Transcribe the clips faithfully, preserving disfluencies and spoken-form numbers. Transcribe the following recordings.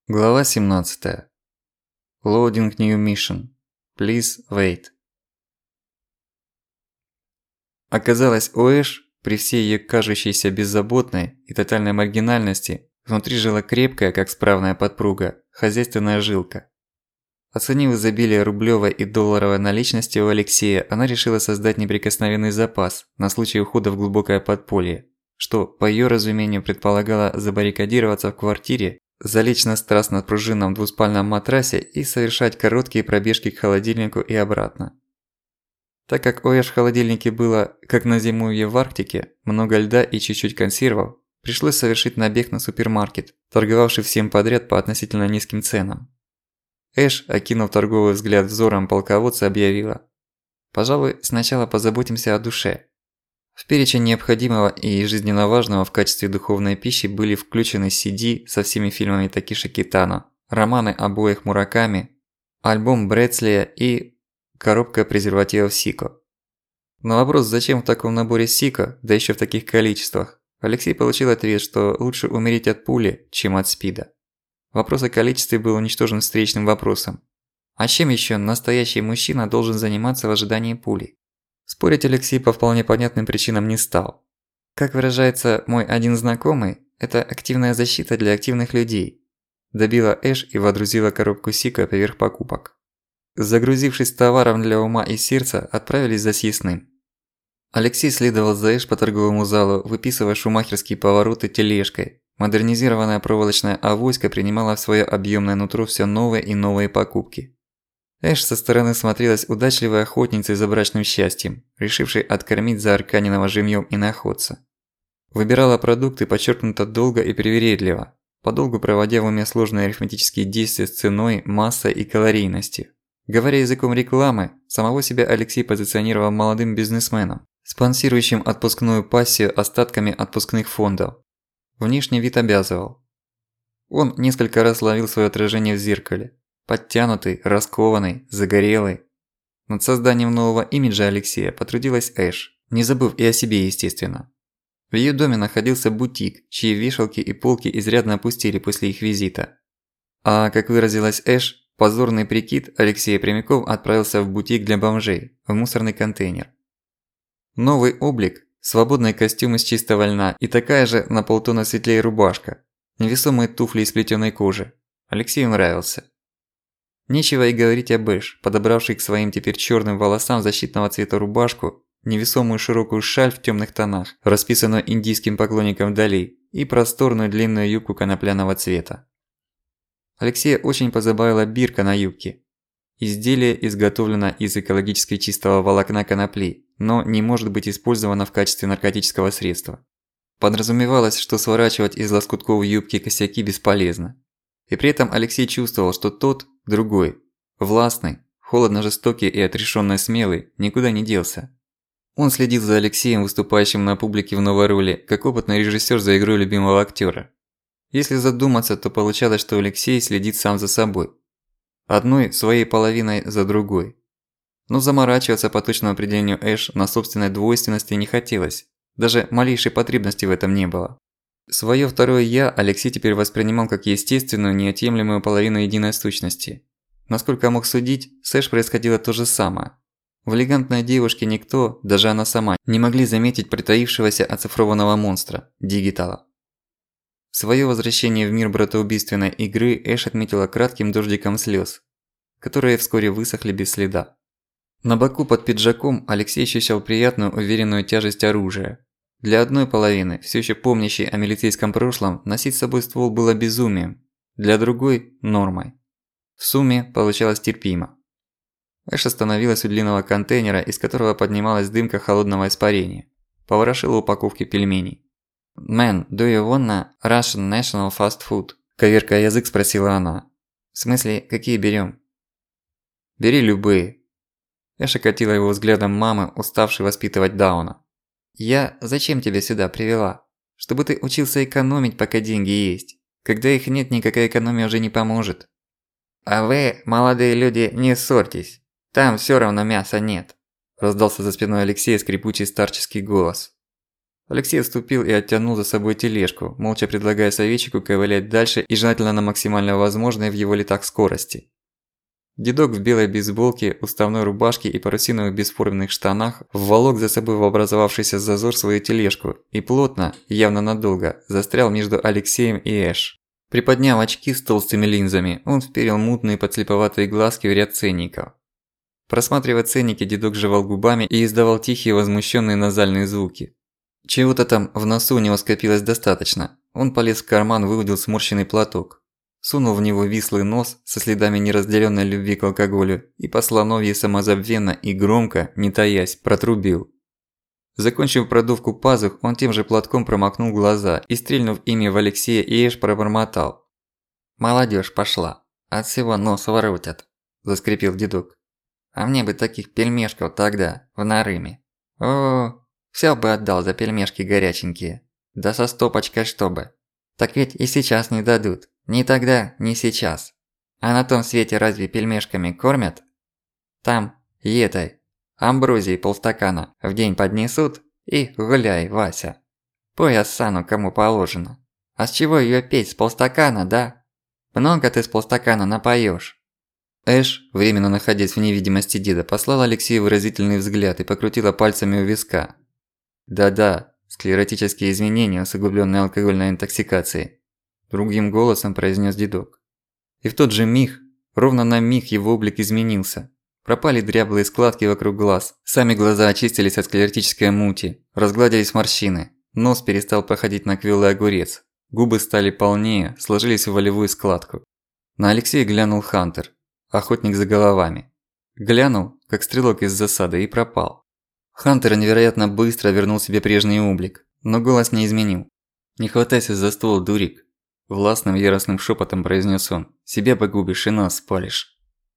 Глава семнадцатая. Loading new mission. Please wait. Оказалось, у Эш, при всей её кажущейся беззаботной и тотальной маргинальности, внутри жила крепкая, как справная подпруга, хозяйственная жилка. Оценив изобилие рублёвой и долларовой наличности у Алексея, она решила создать неприкосновенный запас на случай ухода в глубокое подполье, что, по её разумению, предполагало забаррикадироваться в квартире, залечь на страстно пружинном двуспальном матрасе и совершать короткие пробежки к холодильнику и обратно. Так как у Эш в холодильнике было, как на зимуе в Арктике, много льда и чуть-чуть консервов, пришлось совершить набег на супермаркет, торговавший всем подряд по относительно низким ценам. Эш, окинув торговый взгляд взором полководца, объявила: «Пожалуй, сначала позаботимся о душе». В перечень необходимого и жизненно важного в качестве духовной пищи были включены си ди со всеми фильмами Такеши Китано, романы обоих Мураками, альбом Брэдслия и коробка презервативов Сико. На вопрос, зачем в таком наборе Сико, да ещё в таких количествах, Алексей получил ответ, что лучше умереть от пули, чем от СПИДа. Вопрос о количестве был уничтожен встречным вопросом: а чем ещё настоящий мужчина должен заниматься в ожидании пули? Спорить Алексей по вполне понятным причинам не стал. Как выражается мой один знакомый, это активная защита для активных людей. Добила Эш и водрузила коробку Сико поверх покупок. Загрузившись товаром для ума и сердца, отправились за съестным. Алексей следовал за Эш по торговому залу, выписывая шумахерские повороты тележкой. Модернизированная проволочная авоська принимала в своё объёмное нутро всё новые и новые покупки. Эш со стороны смотрелась удачливой охотницей за брачным счастьем, решившей откормить заарканенного живьём иноходца. Выбирала продукты подчеркнуто долго и привередливо, подолгу проводя в уме сложные арифметические действия с ценой, массой и калорийностью. Говоря языком рекламы, самого себя Алексей позиционировал молодым бизнесменом, спонсирующим отпускную пассию остатками отпускных фондов. Внешний вид обязывал. Он несколько раз ловил своё отражение в зеркале. Подтянутый, раскованный, загорелый. Над созданием нового имиджа Алексея потрудилась Эш, не забыв и о себе, естественно. В её доме находился бутик, чьи вешалки и полки изрядно опустили после их визита. А, как выразилась Эш, позорный прикид Алексея прямиком отправился в бутик для бомжей, в мусорный контейнер. Новый облик, свободный костюм из чистого льна и такая же на полтона светлее рубашка, невесомые туфли из плетёной кожи. Алексею нравился. Нечего и говорить об Эш, подобравшей к своим теперь чёрным волосам защитного цвета рубашку, невесомую широкую шаль в тёмных тонах, расписанную индийским поклонником Дали, и просторную длинную юбку конопляного цвета. Алексея очень позабавила бирка на юбке. Изделие изготовлено из экологически чистого волокна конопли, но не может быть использовано в качестве наркотического средства. Подразумевалось, что сворачивать из лоскутков юбки косяки бесполезно. И при этом Алексей чувствовал, что тот, другой, властный, холодно-жестокий и отрешённо смелый, никуда не делся. Он следил за Алексеем, выступающим на публике в новой роли, как опытный режиссёр за игрой любимого актёра. Если задуматься, то получалось, что Алексей следит сам за собой. Одной своей половиной за другой. Но заморачиваться по точному определению Эш на собственной двойственности не хотелось. Даже малейшей потребности в этом не было. Своё второе «я» Алексей теперь воспринимал как естественную, неотъемлемую половину единой сущности. Насколько мог судить, с Эш происходило то же самое. В элегантной девушке никто, даже она сама, не могли заметить притаившегося оцифрованного монстра – дигитала. Своё возвращение в мир братоубийственной игры Эш отметила кратким дождиком слёз, которые вскоре высохли без следа. На боку под пиджаком Алексей ощущал приятную, уверенную тяжесть оружия. Для одной половины, всё ещё помнящей о милицейском прошлом, носить с собой ствол было безумием, для другой – нормой. В сумме получалось терпимо. Эш остановилась у длинного контейнера, из которого поднималась дымка холодного испарения. Поворошила упаковки пельменей. «Man, do you wanna Russian national fast food?» – коверкая язык, спросила она. «В смысле, какие берём?» «Бери любые». Эш окатила его взглядом мамы, уставшей воспитывать Дауна. «Я зачем тебя сюда привела? Чтобы ты учился экономить, пока деньги есть. Когда их нет, никакая экономия уже не поможет». «А вы, молодые люди, не ссорьтесь. Там всё равно мяса нет», – раздался за спиной Алексея скрипучий старческий голос. Алексей отступил и оттянул за собой тележку, молча предлагая советчику ковылять дальше и желательно на максимально возможной в его летах скорости. Дедок в белой бейсболке, уставной рубашке и парусиновых бесформенных штанах вволок за собой в образовавшийся зазор свою тележку и плотно, явно надолго, застрял между Алексеем и Эш. Приподняв очки с толстыми линзами, он вперил мутные подслеповатые глазки в ряд ценников. Просматривая ценники, дедок жевал губами и издавал тихие возмущенные назальные звуки. Чего-то там в носу у него скопилось достаточно. Он полез в карман, выудил сморщенный платок. Сунул в него вислый нос со следами неразделенной любви к алкоголю и по слоновье самозабвенно и громко, не таясь, протрубил. Закончив продувку пазух, он тем же платком промокнул глаза и, стрельнув ими в Алексея и Эш, пробормотал. «Молодёжь пошла. От всего нос воротят», – заскрипел дедок. «А мне бы таких пельмешков тогда, в Нарыме. О, всё бы отдал за пельмешки горяченькие. Да со стопочкой чтобы. Так ведь и сейчас не дадут. Ни тогда, ни сейчас. А на том свете разве пельмешками кормят? Там, етой, амброзии полстакана в день поднесут и гуляй, Вася. Пой Ассану кому положено. А с чего её петь, с полстакана, да? Много ты с полстакана напоёшь». Эш, временно находясь в невидимости деда, послала Алексею выразительный взгляд и покрутила пальцами у виска. «Да-да, склеротические изменения, усугублённые алкогольной интоксикацией», – другим голосом произнёс дедок. И в тот же миг, ровно на миг его облик изменился. Пропали дряблые складки вокруг глаз, сами глаза очистились от склеротической мути, разгладились морщины, нос перестал походить на квелый огурец, губы стали полнее, сложились в волевую складку. На Алексея глянул Хантер, охотник за головами. Глянул, как стрелок из засады, и пропал. Хантер невероятно быстро вернул себе прежний облик, но голос не изменил. «Не хватайся за ствол, дурик», – властным яростным шепотом произнес он. «Себя погубишь и нас спалишь».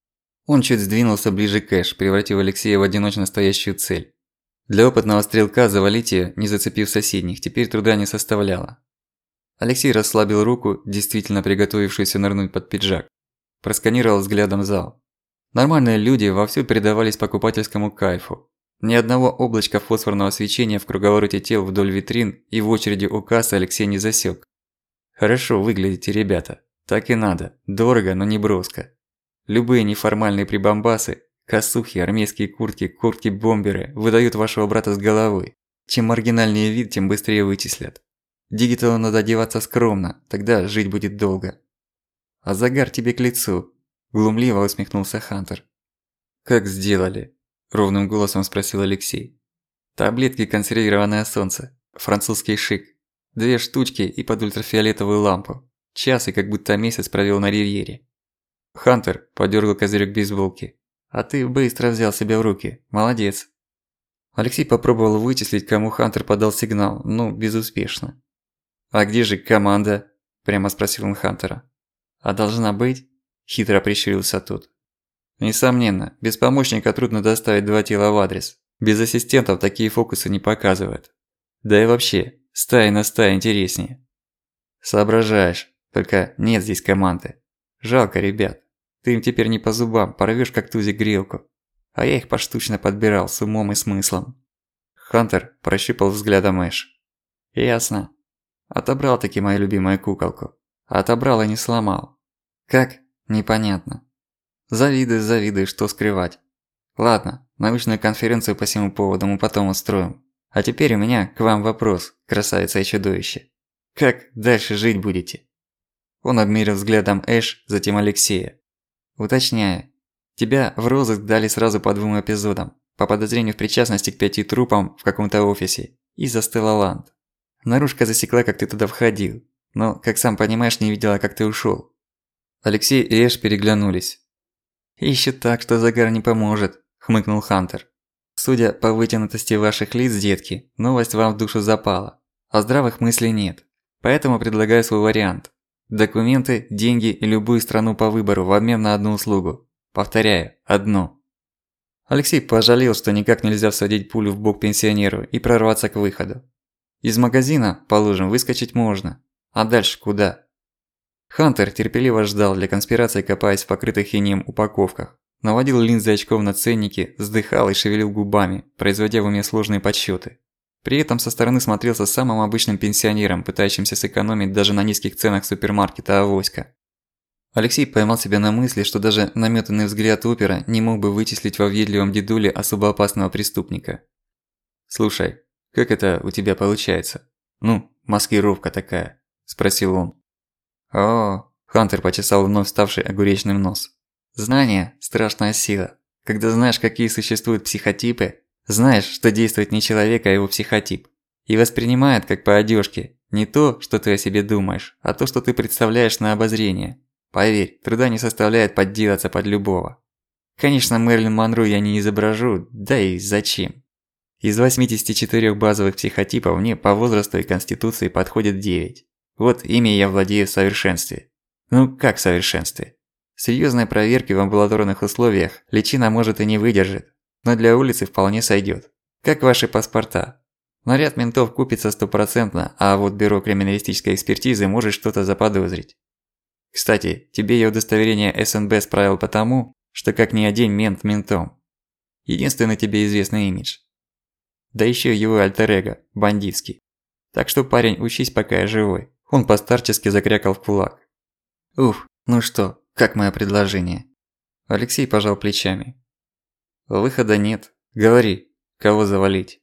Он чуть сдвинулся ближе к Эш, превратив Алексея в одиночно стоящую цель. Для опытного стрелка завалить её, не зацепив соседних, теперь труда не составляло. Алексей расслабил руку, действительно приготовившуюся нырнуть под пиджак. Просканировал взглядом зал. Нормальные люди вовсю предавались покупательскому кайфу. Ни одного облачка фосфорного свечения в круговороте тел вдоль витрин и в очереди у кассы Алексей не засек. «Хорошо выглядите, ребята. Так и надо. Дорого, но не броско. Любые неформальные прибамбасы, косухи, армейские куртки, куртки-бомберы выдают вашего брата с головы. Чем маргинальнее вид, тем быстрее вычислят. Дигиталу надо одеваться скромно, тогда жить будет долго». «А загар тебе к лицу», – глумливо усмехнулся Хантер. «Как сделали?» – ровным голосом спросил Алексей. «Таблетки консервированное солнце, французский шик, две штучки и под ультрафиолетовую лампу. Час и как будто месяц провел на ривьере». Хантер подёргал козырёк бейсболки. «А ты быстро взял себя в руки. Молодец». Алексей попробовал вычислить, кому Хантер подал сигнал, но безуспешно. «А где же команда?» – прямо спросил он Хантера. «А должна быть?» – хитро прищурился тот. «Несомненно, без помощника трудно доставить два тела в адрес. Без ассистентов такие фокусы не показывают. Да и вообще, стая на стае интереснее». «Соображаешь, только нет здесь команды. Жалко ребят. Ты им теперь не по зубам, порвёшь как тузик грелку. А я их поштучно подбирал с умом и смыслом». Хантер прощупал взглядом Эш. «Ясно. Отобрал таки мою любимую куколку. Отобрал и не сломал. Как? Непонятно. Завидую, завидую, что скрывать. Ладно, научную конференцию по всему поводу мы потом устроим. А теперь у меня к вам вопрос, красавица и чудовище. Как дальше жить будете?» Он обмерил взглядом Эш, затем Алексея. «Уточняю. Тебя в розыск дали сразу по двум эпизодам. По подозрению в причастности к пяти трупам в каком-то офисе. И за Стеллаланд. Наружка засекла, как ты туда входил. Но, как сам понимаешь, не видела, как ты ушёл». Алексей и Эш переглянулись. «Ищет так, что загар не поможет», – хмыкнул Хантер. «Судя по вытянутости ваших лиц, детки, новость вам в душу запала. А здравых мыслей нет. Поэтому предлагаю свой вариант. Документы, деньги и любую страну по выбору в обмен на одну услугу. Повторяю, одну». Алексей пожалел, что никак нельзя всадить пулю в бок пенсионеру и прорваться к выходу. Из магазина, положим, выскочить можно. А дальше куда? Хантер терпеливо ждал, для конспирации копаясь в покрытых инеем упаковках. Наводил линзы очков на ценники, вздыхал и шевелил губами, производя в уме сложные подсчёты. При этом со стороны смотрелся самым обычным пенсионером, пытающимся сэкономить даже на низких ценах супермаркета «Авоська». Алексей поймал себя на мысли, что даже намётанный взгляд опера не мог бы вычислить во въедливом дедуле особо опасного преступника. «Слушай, как это у тебя получается? Ну, маскировка такая?» – спросил он. «О!» – Хантер почесал вновь ставший огуречным нос. «Знание – страшная сила. Когда знаешь, какие существуют психотипы, знаешь, что действует не человек, а его психотип. И воспринимает, как по одежке, не то, что ты о себе думаешь, а то, что ты представляешь на обозрение. Поверь, труда не составляет подделаться под любого. Конечно, Мэрилин Монро я не изображу, да и зачем? Из восьмидесяти четырёх базовых психотипов мне по возрасту и конституции подходит девять. Вот ими я владею в совершенстве. Ну, как в совершенстве? Серьёзной проверки в амбулаторных условиях личина может и не выдержит, но для улицы вполне сойдёт. Как ваши паспорта. Наряд ментов купится стопроцентно, а вот бюро криминалистической экспертизы может что-то заподозрить. Кстати, тебе я удостоверение эс эн бэ справил потому, что как ни один мент ментом. Единственный тебе известный имидж. Да ещё его альтер-эго, бандитский. Так что, парень, учись, пока я живой. Он постарчески закрякал в кулак. Уф, ну что, как мое предложение? Алексей пожал плечами. Выхода нет. Говори, кого завалить?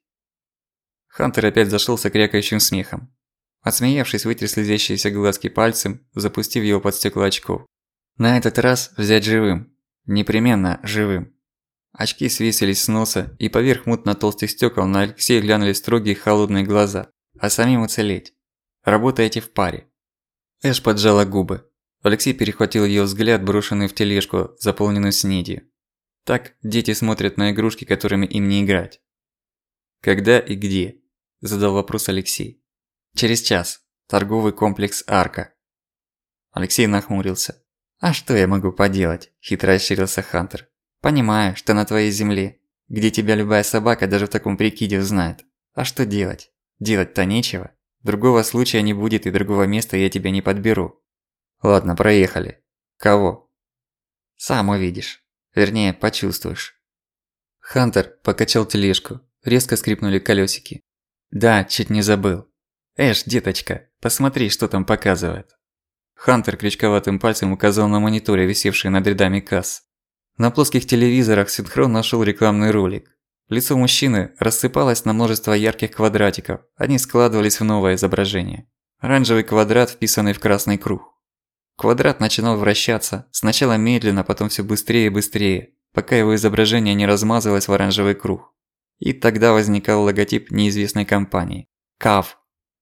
Хантер опять зашёлся крякающим смехом. Отсмеявшись, вытер слезящиеся глазки пальцем, запустив его под стёкла очков. На этот раз взять живым. Непременно живым. Очки свесились с носа, и поверх мутно-толстых стёкол на Алексея глянули строгие холодные глаза. А самим уцелеть. Работаете в паре. Эш поджала губы. Алексей перехватил её взгляд, брошенный в тележку, заполненную снедью. Так дети смотрят на игрушки, которыми им не играть. «Когда и где?» – задал вопрос Алексей. «Через час. Торговый комплекс «Арка». Алексей нахмурился. «А что я могу поделать?» – хитро ощерился Хантер. «Понимаю, что на твоей земле, где тебя любая собака даже в таком прикиде узнает. А что делать? Делать-то нечего. Другого случая не будет и другого места я тебя не подберу». «Ладно, проехали. Кого?» «Сам увидишь. Вернее, почувствуешь». Хантер покачал тележку. Резко скрипнули колёсики. «Да, чуть не забыл. Эш, деточка, посмотри, что там показывает». Хантер крючковатым пальцем указал на мониторе, висевшие над рядами касс. На плоских телевизорах синхрон нашёл рекламный ролик. Лицо мужчины рассыпалось на множество ярких квадратиков, они складывались в новое изображение. Оранжевый квадрат, вписанный в красный круг. Квадрат начинал вращаться, сначала медленно, потом всё быстрее и быстрее, пока его изображение не размазывалось в оранжевый круг. И тогда возникал логотип неизвестной компании. КАВ.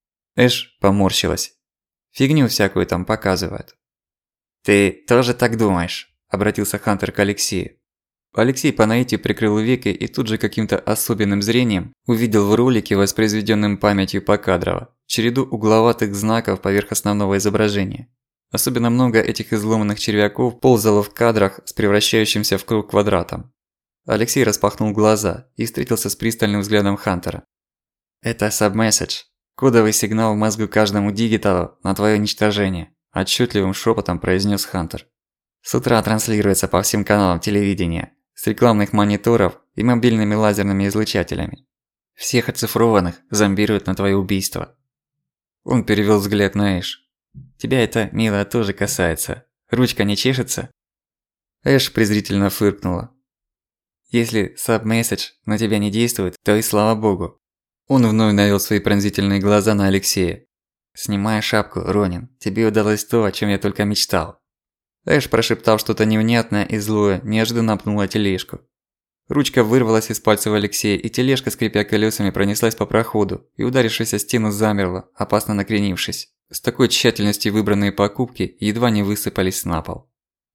Эш поморщилась. Фигню всякую там показывают. «Ты тоже так думаешь?» – обратился Хантер к Алексею. Алексей по наитию прикрыл веки и тут же каким-то особенным зрением увидел в ролике, воспроизведённым памятью покадрово, череду угловатых знаков поверх основного изображения. Особенно много этих изломанных червяков ползало в кадрах с превращающимся в круг квадратом. Алексей распахнул глаза и встретился с пристальным взглядом Хантера. «Это сабмеседж. Кодовый сигнал в мозгу каждому дигиталу на твоё уничтожение», – отчётливым шёпотом произнёс Хантер. «С утра транслируется по всем каналам телевидения, с рекламных мониторов и мобильными лазерными излучателями. Всех оцифрованных зомбируют на твоё убийство». Он перевёл взгляд на Эш. «Тебя это, милая, тоже касается. Ручка не чешется?» Эш презрительно фыркнула. «Если сабмеседж на тебя не действует, то и слава богу». Он вновь навёл свои пронзительные глаза на Алексея. «Снимай шапку, Ронин. Тебе удалось то, о чём я только мечтал». Эш, прошептав что-то невнятное и злое, неожиданно пнула тележку. Ручка вырвалась из пальцев Алексея, и тележка, скрипя колёсами, пронеслась по проходу и, ударившись о стену, замерла, опасно накренившись. С такой тщательностью выбранные покупки едва не высыпались на пол.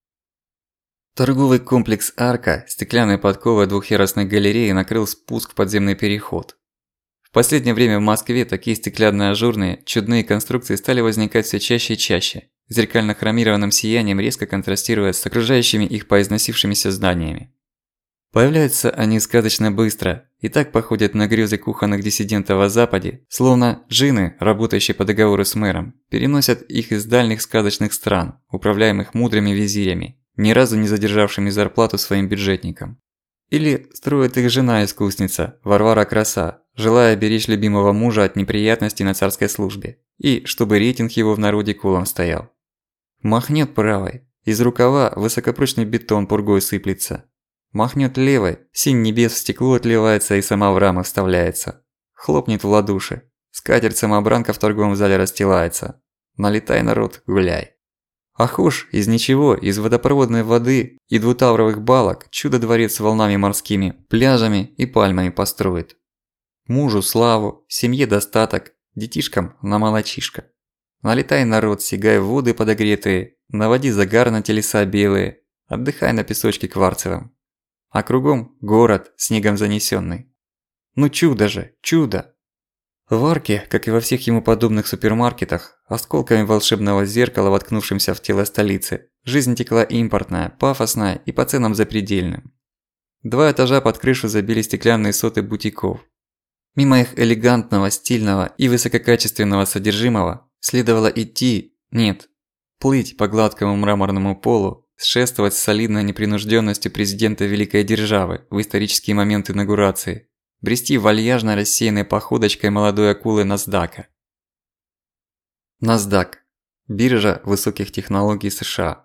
Торговый комплекс «Арка» стеклянной подковой двухъярусной галереи накрыл спуск в подземный переход. В последнее время в Москве такие стеклянные ажурные, чудные конструкции стали возникать всё чаще и чаще, зеркально-хромированным сиянием резко контрастируя с окружающими их поизносившимися зданиями. Появляются они сказочно быстро и так походят на грёзы кухонных диссидентов о Западе, словно джинны, работающие по договору с мэром, переносят их из дальних сказочных стран, управляемых мудрыми визирями, ни разу не задержавшими зарплату своим бюджетникам. Или строит их жена-искусница, Варвара Краса, желая беречь любимого мужа от неприятностей на царской службе, и чтобы рейтинг его в народе кулом стоял. Махнет правой, из рукава высокопрочный бетон пургой сыплется. Махнет левой, синь небес в стекло отливается и сама в рамы вставляется. Хлопнет в ладоши, скатерть-самобранка в торговом зале расстилается. Налетай, народ, гуляй. А хошь из ничего, из водопроводной воды и двутавровых балок чудо-дворец с волнами морскими, пляжами и пальмами построит. Мужу славу, семье достаток, детишкам на молочишко. Налетай, народ, сигай в воды подогретые, наводи загар на телеса белые, отдыхай на песочке кварцевом. А кругом город, снегом занесенный. Ну чудо же, чудо! В арке, как и во всех ему подобных супермаркетах, осколками волшебного зеркала, воткнувшимся в тело столицы, жизнь текла импортная, пафосная и по ценам запредельным. Два этажа под крышу забили стеклянные соты бутиков. Мимо их элегантного, стильного и высококачественного содержимого следовало идти, нет, плыть по гладкому мраморному полу, шествовать с солидной непринужденностью президента великой державы в исторические моменты инаугурации, брести вальяжно рассеянной походочкой молодой акулы NASDAQ. NASDAQ – биржа высоких технологий США.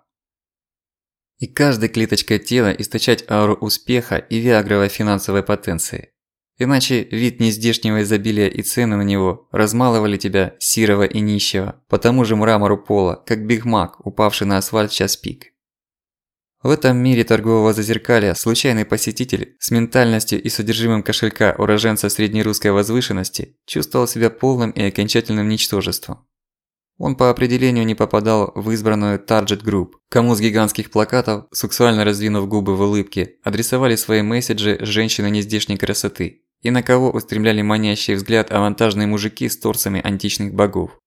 И каждой клеточкой тела источать ауру успеха и виагровой финансовой потенции. Иначе вид нездешнего изобилия и цены на него размалывали тебя, сирого и нищего, по тому же мрамору пола, как Биг Мак, упавший на асфальт в час пик. В этом мире торгового зазеркалья случайный посетитель с ментальностью и содержимым кошелька уроженца среднерусской возвышенности чувствовал себя полным и окончательным ничтожеством. Он по определению не попадал в избранную Target Group, кому с гигантских плакатов, сексуально раздвинув губы в улыбке, адресовали свои месседжи женщины нездешней красоты, и на кого устремляли манящий взгляд авантажные мужики с торсами античных богов.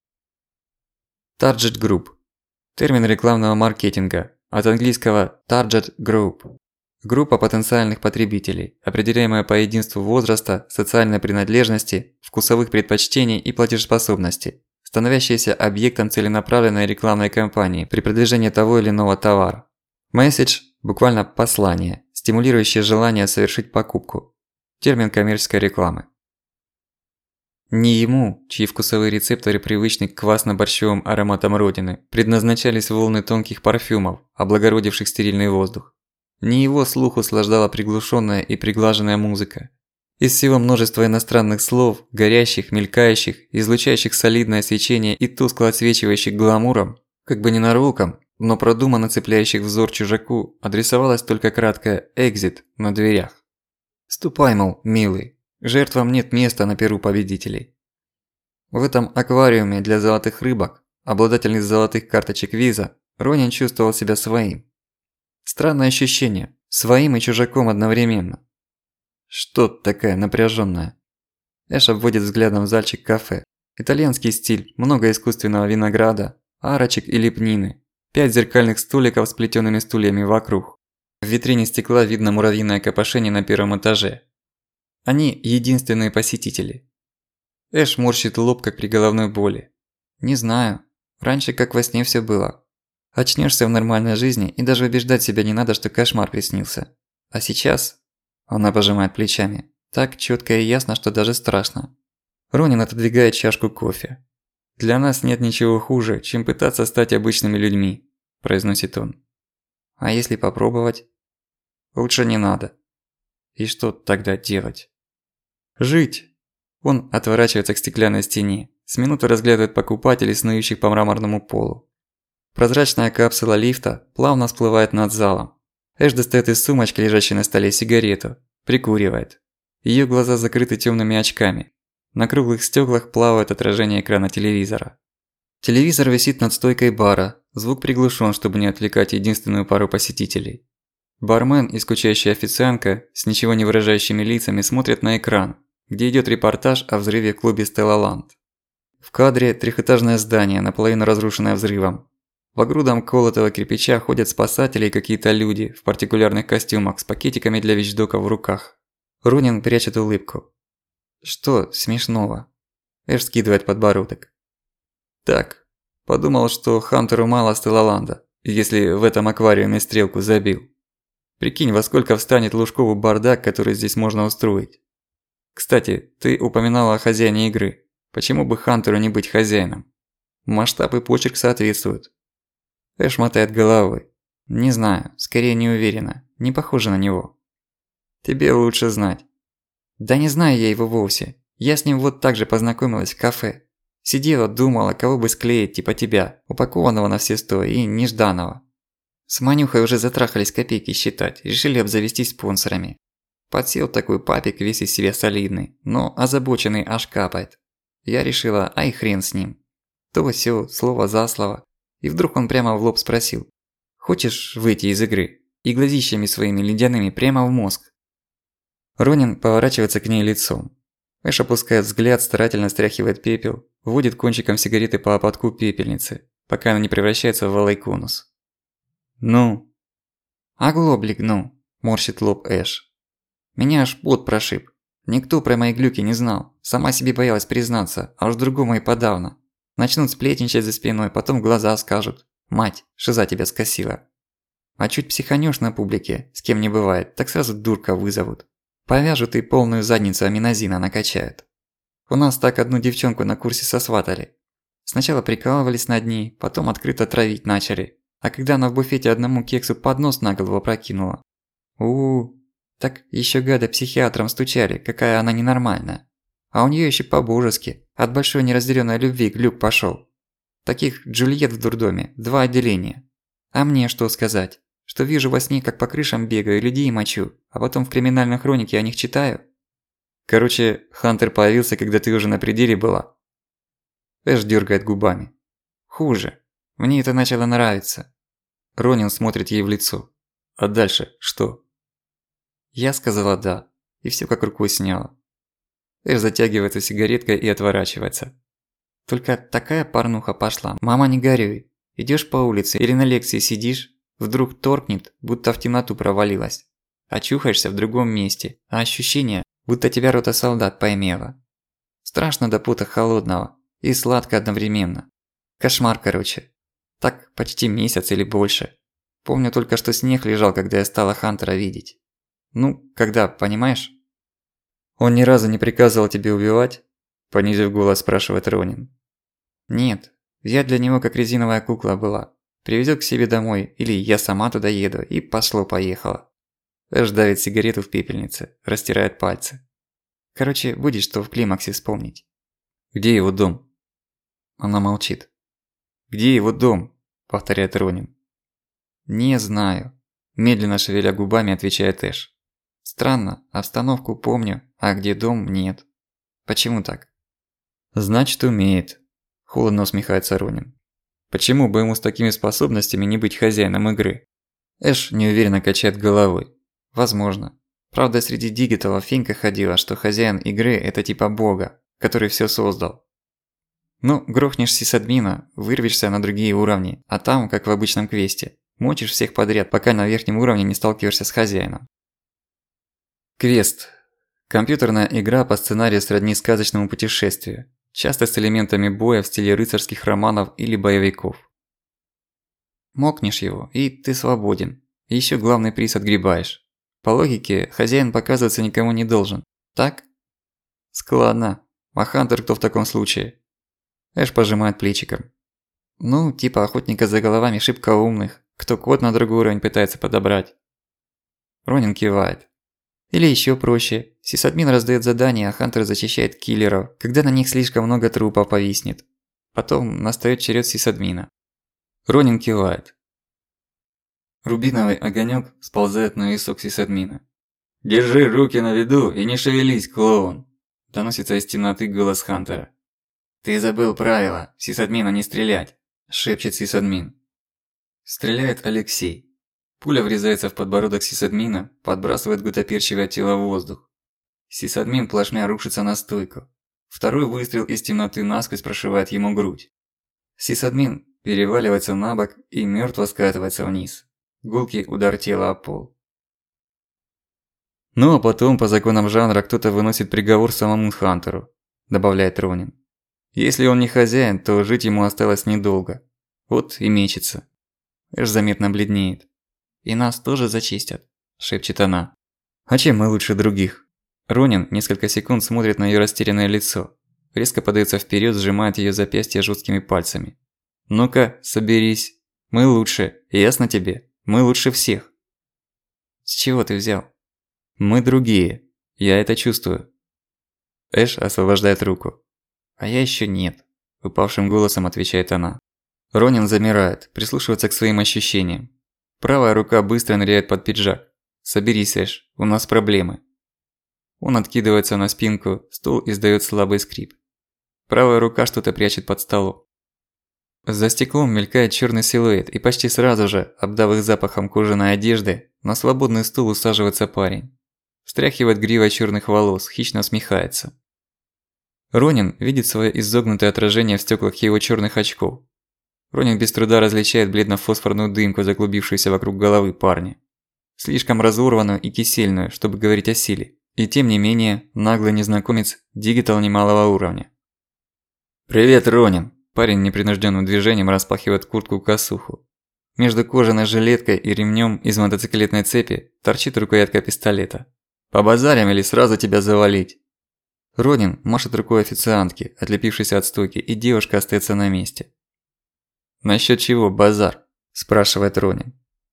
Target Group – термин рекламного маркетинга, от английского Target Group – группа потенциальных потребителей, определяемая по единству возраста, социальной принадлежности, вкусовых предпочтений и платежеспособности, становящаяся объектом целенаправленной рекламной кампании при продвижении того или иного товара. Месседж – буквально послание, стимулирующее желание совершить покупку. Термин коммерческой рекламы. Не ему, чьи вкусовые рецепторы привычны к квасно-борщевым ароматам родины, предназначались волны тонких парфюмов, облагородивших стерильный воздух. Не его слух услаждала приглушенная и приглаженная музыка. Из всего множества иностранных слов, горящих, мелькающих, излучающих солидное свечение и тускло отсвечивающих гламуром, как бы ненароком, но продуманно цепляющих взор чужаку, адресовалось только краткое «экзит» на дверях. «Ступай, мол, милый, жертвам нет места на перу победителей». В этом аквариуме для золотых рыбок, обладательниц золотых карточек виза, Ронин чувствовал себя своим. Странное ощущение, своим и чужаком одновременно. Что-то такая напряженная. Эш обводит взглядом зальчик кафе. Итальянский стиль, много искусственного винограда, арочек и лепнины, пять зеркальных столиков с плетёными стульями вокруг. В витрине стекла видно муравьиное копошение на первом этаже. Они единственные посетители. Эш морщит лоб, как при головной боли. Не знаю. Раньше как во сне всё было. Очнёшься в нормальной жизни и даже убеждать себя не надо, что кошмар приснился. А сейчас... Она пожимает плечами. Так чётко и ясно, что даже страшно. Ронин отодвигает чашку кофе. «Для нас нет ничего хуже, чем пытаться стать обычными людьми», – произносит он. «А если попробовать?» «Лучше не надо». «И что тогда делать?» «Жить!» Он отворачивается к стеклянной стене, с минуты разглядывает покупателей, снующих по мраморному полу. Прозрачная капсула лифта плавно всплывает над залом. Эш достает из сумочки, лежащей на столе, сигарету, прикуривает. Её глаза закрыты тёмными очками. На круглых стёклах плавает отражение экрана телевизора. Телевизор висит над стойкой бара, звук приглушен, чтобы не отвлекать единственную пару посетителей. Бармен и скучающая официантка с ничего не выражающими лицами смотрят на экран, где идёт репортаж о взрыве в клубе Stella Land. В кадре трехэтажное здание, наполовину разрушенное взрывом. По грудам колотого кирпича ходят спасатели и какие-то люди в партикулярных костюмах с пакетиками для вещдока в руках. Ронин прячет улыбку. Что смешного? Эш скидывает подбородок. Так, подумал, что Хантеру мало Стеллаланда, если в этом аквариуме стрелку забил. Прикинь, во сколько встанет Лужкову бардак, который здесь можно устроить. Кстати, ты упоминала о хозяине игры. Почему бы Хантеру не быть хозяином? Масштаб и почерк соответствуют. Эш мотает головой. Не знаю, скорее не уверена. Не похоже на него. Тебе лучше знать. Да не знаю я его вовсе. Я с ним вот так же познакомилась в кафе. Сидела, думала, кого бы склеить типа тебя, упакованного на все сто и нежданного. С Манюхой уже затрахались копейки считать, решили обзавестись спонсорами. Подсел такой папик, весь из себя солидный, но озабоченный аж капает. Я решила, ай хрен с ним. То сё, слово за слово. И вдруг он прямо в лоб спросил: «Хочешь выйти из игры?» И глазищами своими ледяными прямо в мозг. Ронин поворачивается к ней лицом. Эш опускает взгляд, старательно стряхивает пепел, вводит кончиком сигареты по ободку пепельницы, пока она не превращается в алый конус. «Ну?» «Оглоблик, ну!» – морщит лоб Эш. «Меня аж пот прошиб. Никто про мои глюки не знал. Сама себе боялась признаться, а уж другому и подавно. Начнут сплетничать за спиной, потом в глаза скажут: «Мать, шиза тебя скосила». А чуть психанёшь на публике, с кем не бывает, так сразу дурка вызовут. Повяжут и полную задницу аминозина накачают. У нас так одну девчонку на курсе сосватали. Сначала прикалывались над ней, потом открыто травить начали. А когда она в буфете одному кексу поднос на голову опрокинула. У-у-у, так ещё гады психиатрам стучали, какая она ненормальная. А у неё ещё по-божески, от большой неразделённой любви глюк пошёл. Таких Джульет в дурдоме, два отделения. А мне что сказать? Что вижу во сне, как по крышам бегаю, людей мочу, а потом в криминальной хронике о них читаю? Короче, Хантер появился, когда ты уже на пределе была. Эш дёргает губами. Хуже. Мне это начало нравиться. Ронин смотрит ей в лицо. А дальше что? Я сказала «да», и всё как рукой сняло. Эш затягивается сигареткой и отворачивается. Только такая порнуха пошла. Мама, не горюй. Идёшь по улице или на лекции сидишь, вдруг торкнет, будто в темноту провалилась. Очухаешься в другом месте, а ощущение, будто тебя рота солдат поимела. Страшно до пота холодного и сладко одновременно. Кошмар, короче. Так почти месяц или больше. Помню только, что снег лежал, когда я стала Хантера видеть. Ну, когда, понимаешь? Он ни разу не приказывал тебе убивать? Понизив голос, спрашивает Ронин. Нет, я для него как резиновая кукла была. Привезёт к себе домой, или я сама туда еду, и пошло-поехало. Эш давит сигарету в пепельнице, растирает пальцы. Короче, будет что в климаксе вспомнить. Где его дом? Она молчит. Где его дом? Повторяет Ронин. Не знаю. Медленно шевеля губами, отвечает Эш. Странно, обстановку помню, а где дом – нет. Почему так? Значит, умеет. Холодно усмехается Ронин. Почему бы ему с такими способностями не быть хозяином игры? Эш неуверенно качает головой. Возможно. Правда, среди дигиталов фенька ходила, что хозяин игры – это типа бога, который всё создал. Ну, грохнешь сисадмина, вырвешься на другие уровни, а там, как в обычном квесте, мочишь всех подряд, пока на верхнем уровне не сталкиваешься с хозяином. Квест. Компьютерная игра по сценарию сродни сказочному путешествию, часто с элементами боя в стиле рыцарских романов или боевиков. Мокнешь его, и ты свободен. И ещё главный приз отгребаешь. По логике, хозяин показываться никому не должен. Так? Складно. А Хантер кто в таком случае? Эш пожимает плечиком. Ну, типа охотника за головами шибко умных, кто код на другой уровень пытается подобрать. Ронин кивает. Или ещё проще. Сисадмин раздаёт задания, а Хантер зачищает киллеров, когда на них слишком много трупов повиснет. Потом настаёт черед сисадмина. Ронин кивает. Рубиновый огонёк сползает на висок сисадмина. «Держи руки на виду и не шевелись, клоун!» Доносится из темноты голос Хантера. «Ты забыл правила, сисадмина не стрелять!» – шепчет сисадмин. Стреляет Алексей. Пуля врезается в подбородок сисадмина, подбрасывает гутоперчивое тело в воздух. Сисадмин плашмя рушится на стойку. Второй выстрел из темноты насквозь прошивает ему грудь. Сисадмин переваливается на бок и мёртво скатывается вниз. Гулкий удар тела о пол. Ну а потом, по законам жанра, кто-то выносит приговор самому Хантеру, добавляет Ронин. Если он не хозяин, то жить ему осталось недолго. Вот и мечется. Эш заметно бледнеет. «И нас тоже зачистят», – шепчет она. «А чем мы лучше других?» Ронин несколько секунд смотрит на её растерянное лицо. Резко подаётся вперёд, сжимает её запястье жёсткими пальцами. «Ну-ка, соберись. Мы лучше, ясно тебе? Мы лучше всех». «С чего ты взял?» «Мы другие. Я это чувствую». Эш освобождает руку. «А я ещё нет», – упавшим голосом отвечает она. Ронин замирает, прислушивается к своим ощущениям. Правая рука быстро ныряет под пиджак. «Соберись, Эш, у нас проблемы». Он откидывается на спинку, стул издаёт слабый скрип. Правая рука что-то прячет под столом. За стеклом мелькает чёрный силуэт, и почти сразу же, обдав их запахом кожаной одежды, на свободный стул усаживается парень. Встряхивает гривой чёрных волос, хищно усмехается. Ронин видит своё изогнутое отражение в стёклах его чёрных очков. Ронин без труда различает бледно-фосфорную дымку, заклубившуюся вокруг головы парня. Слишком разорванную и кисельную, чтобы говорить о силе. И тем не менее, наглый незнакомец – дигитал немалого уровня. «Привет, Ронин!» Парень непринужденным движением распахивает куртку-косуху. Между кожаной жилеткой и ремнем из мотоциклетной цепи торчит рукоятка пистолета. «Побазарим или сразу тебя завалить?» Ронин машет рукой официантке, отлепившейся от стойки, и девушка остается на месте. «Насчёт чего базар?» – спрашивает Ронин.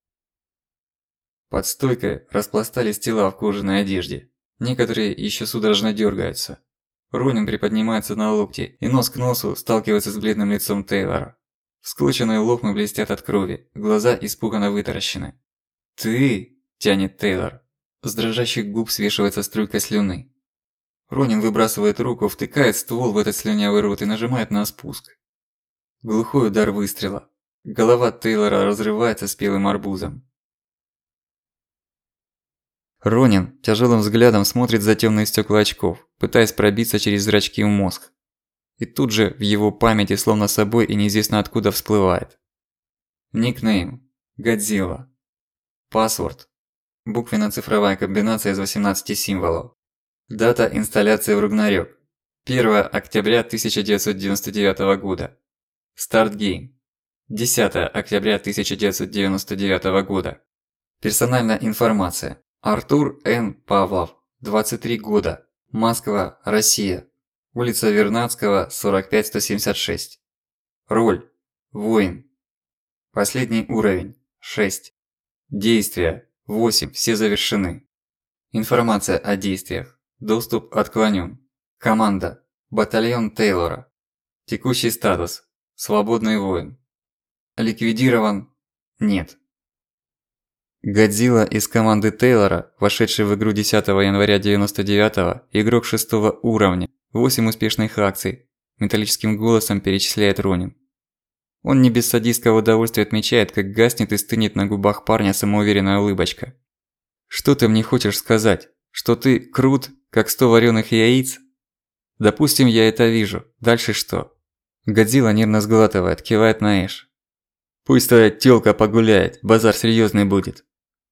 Под стойкой распластались тела в кожаной одежде. Некоторые ещё судорожно дёргаются. Ронин приподнимается на локти и нос к носу сталкивается с бледным лицом Тейлора. Вскрученные лохмы блестят от крови, глаза испуганно вытаращены. «Ты!» – тянет Тейлор. С дрожащих губ свешивается струйка слюны. Ронин выбрасывает руку, втыкает ствол в этот слюнявый рот и нажимает на спуск. Глухой удар выстрела. Голова Тейлора разрывается спелым арбузом. Ронин тяжелым взглядом смотрит за темные стекла очков, пытаясь пробиться через зрачки в мозг. И тут же в его памяти словно собой и неизвестно откуда всплывает. Никнейм. Годзилла. Паспорт. Буквенно-цифровая комбинация из восемнадцати символов. Дата инсталляции в Рагнарёк. первое октября тысяча девятьсот девяносто девятого года. Старт гейм. десятое октября тысяча девятьсот девяносто девятого года. Персональная информация. Артур Н. Павлов, двадцать три года, Москва, Россия, улица Вернадского, сорок пять сто семьдесят шесть. Роль – воин. Последний уровень – шесть. Действия – восемь, все завершены. Информация о действиях. Доступ отклонен. Команда – батальон Тейлора. Текущий статус – свободный воин. Ликвидирован – нет. Годзилла из команды Тейлора, вошедший в игру десятого января девяносто девятого, игрок шестого уровня, восемь успешных акций, металлическим голосом перечисляет Ронин. Он не без садистского удовольствия отмечает, как гаснет и стынет на губах парня самоуверенная улыбочка. «Что ты мне хочешь сказать? Что ты крут, как сто вареных яиц?» «Допустим, я это вижу. Дальше что?» Годзилла нервно сглатывает, кивает на Эш. «Пусть твоя тёлка погуляет, базар серьёзный будет».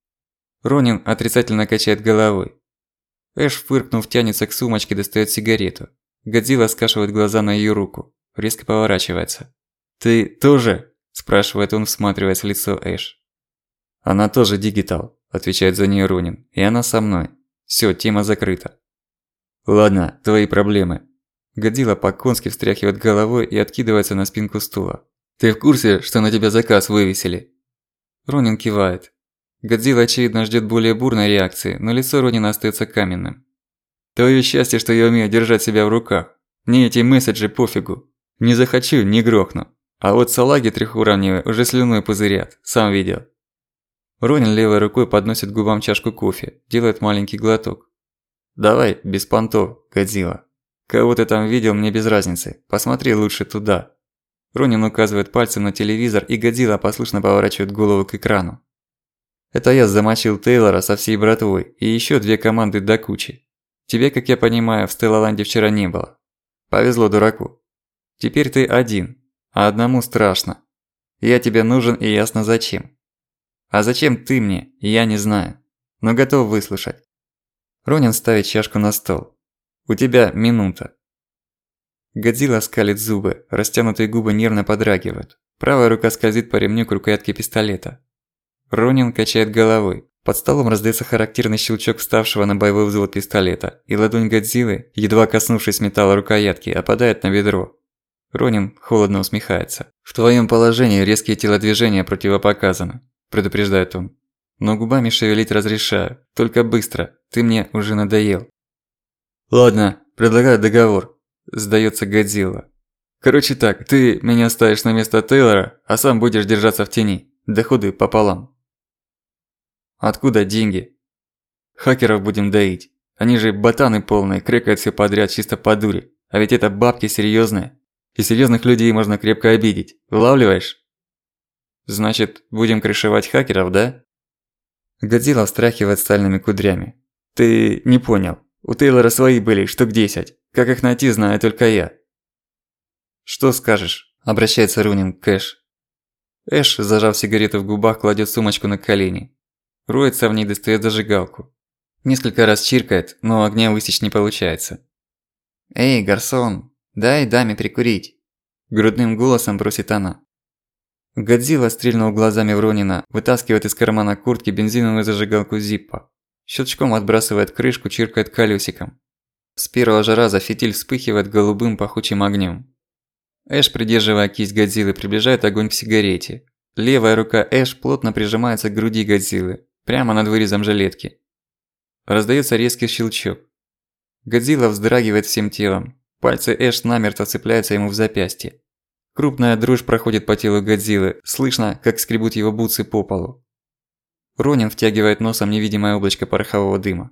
Ронин отрицательно качает головой. Эш, фыркнув, тянется к сумочке, достаёт сигарету. Годзилла скашивает глаза на её руку, резко поворачивается. «Ты тоже?» – спрашивает он, всматриваясь в лицо Эш. «Она тоже дигитал», – отвечает за неё Ронин, – «и она со мной. Всё, тема закрыта». «Ладно, твои проблемы». Годзилла по-конски встряхивает головой и откидывается на спинку стула. «Ты в курсе, что на тебя заказ вывесили?» Ронин кивает. Годзилла, очевидно, ждёт более бурной реакции, но лицо Ронина остаётся каменным. «Твоё счастье, что я умею держать себя в руках. Мне эти месседжи пофигу. Не захочу – не грохну. А вот салаги трёхуровневые уже слюной пузырят, сам видел». Ронин левой рукой подносит к губам чашку кофе, делает маленький глоток. «Давай, без понтов, Годзилла. Кого ты там видел, мне без разницы. Посмотри лучше туда». Ронин указывает пальцем на телевизор, и Годзилла послушно поворачивает голову к экрану. «Это я замочил Тейлора со всей братвой и ещё две команды до кучи. Тебе, как я понимаю, в Стеллаланде вчера не было. Повезло дураку. Теперь ты один, а одному страшно. Я тебе нужен и ясно зачем. А зачем ты мне, я не знаю, но готов выслушать». Ронин ставит чашку на стол. «У тебя минута». Годзилла скалит зубы, растянутые губы нервно подрагивают. Правая рука скользит по ремню к рукоятке пистолета. Ронин качает головой. Под столом раздаётся характерный щелчок вставшего на боевой взвод пистолета, и ладонь Годзиллы, едва коснувшись металла рукоятки, опадает на бедро. Ронин холодно усмехается. «В твоём положении резкие телодвижения противопоказаны», – предупреждает он. «Но губами шевелить разрешаю. Только быстро. Ты мне уже надоел». «Ладно, предлагаю договор», – сдаётся Годзилла. «Короче так, ты меня ставишь на место Тейлора, а сам будешь держаться в тени. Доходы пополам». «Откуда деньги?» «Хакеров будем доить. Они же ботаны полные, крекают всё подряд чисто по дуре. А ведь это бабки серьёзные. И серьёзных людей можно крепко обидеть. Улавливаешь?» «Значит, будем крышевать хакеров, да?» Годзилла встряхивает стальными кудрями. «Ты не понял. У Тейлора свои были, штук десять. Как их найти, знаю только я». «Что скажешь?» – обращается Ронин к Эш. Эш, зажав сигарету в губах, кладёт сумочку на колени. Роется в ней, достаёт зажигалку. Несколько раз чиркает, но огня высечь не получается. «Эй, гарсон, дай даме прикурить!» – грудным голосом просит она. Годзилла, стрельнув глазами в Ронина, вытаскивает из кармана куртки бензиновую зажигалку Зиппо. Щелчком отбрасывает крышку, чиркает колёсиком. С первого же раза фитиль вспыхивает голубым пахучим огнём. Эш, придерживая кисть Годзиллы, приближает огонь к сигарете. Левая рука Эш плотно прижимается к груди Годзиллы, прямо над вырезом жилетки. Раздаётся резкий щелчок. Годзилла вздрагивает всем телом. Пальцы Эш намертво цепляются ему в запястье. Крупная дрожь проходит по телу Годзиллы, слышно, как скребут его бутсы по полу. Ронин втягивает носом невидимое облачко порохового дыма.